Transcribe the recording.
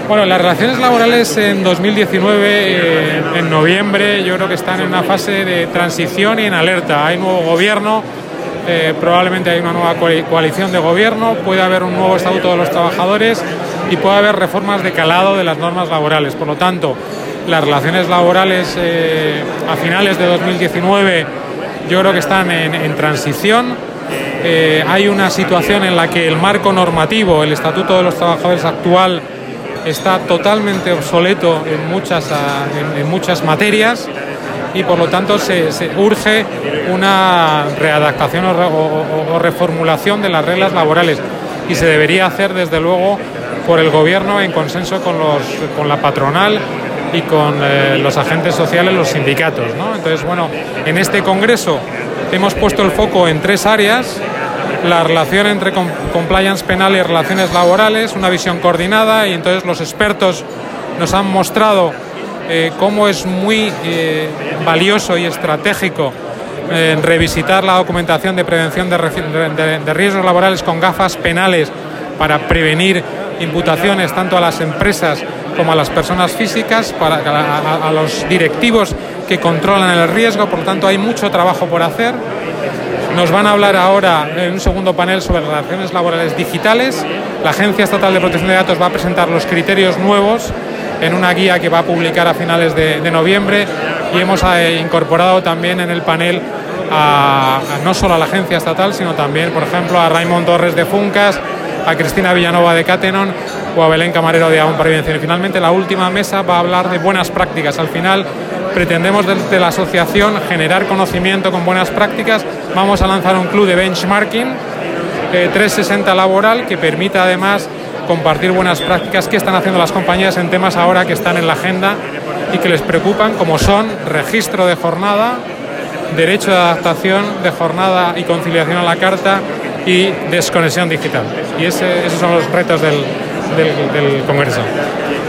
Bueno, las relaciones laborales en 2019, en noviembre, yo creo que están en una fase de transición y en alerta. Hay nuevo gobierno, probablemente hay una nueva coalición de gobierno, puede haber un nuevo estatuto de los trabajadores y puede haber reformas de calado de las normas laborales. Por lo tanto, las relaciones laborales a finales de 2019 yo creo que están en transición. Hay una situación en la que el marco normativo, el Estatuto de los Trabajadores actual, está totalmente obsoleto en muchas materias y por lo tanto se urge una readaptación o reformulación de las reglas laborales y se debería hacer desde luego por el gobierno en consenso con la patronal y con los agentes sociales, los sindicatos, ¿no? Entonces, bueno, en este congreso hemos puesto el foco en 3 áreas: la relación entre compliance penal y relaciones laborales, una visión coordinada, y entonces los expertos nos han mostrado cómo es muy valioso y estratégico revisitar la documentación de prevención de riesgos laborales con gafas penales para prevenir imputaciones tanto a las empresas como a las personas físicas, a los directivos que controlan el riesgo. Por lo tanto, hay mucho trabajo por hacer. Nos van a hablar ahora en un segundo panel sobre relaciones laborales digitales. La Agencia Estatal de Protección de Datos va a presentar los criterios nuevos en una guía que va a publicar a finales de noviembre, y hemos incorporado también en el panel no solo a la Agencia Estatal, sino también, por ejemplo, a Raimon Torres de Funcas, a Cristina Villanova de Catenon o a Belén Camarero de Aún Prevención. Y finalmente la última mesa va a hablar de buenas prácticas. Al final pretendemos desde la asociación generar conocimiento con buenas prácticas. Vamos a lanzar un club de benchmarking 360 laboral que permita además compartir buenas prácticas que están haciendo las compañías en temas ahora que están en la agenda y que les preocupan, como son registro de jornada, derecho de adaptación de jornada y conciliación a la carta y desconexión digital. Y esos son los retos del Congreso.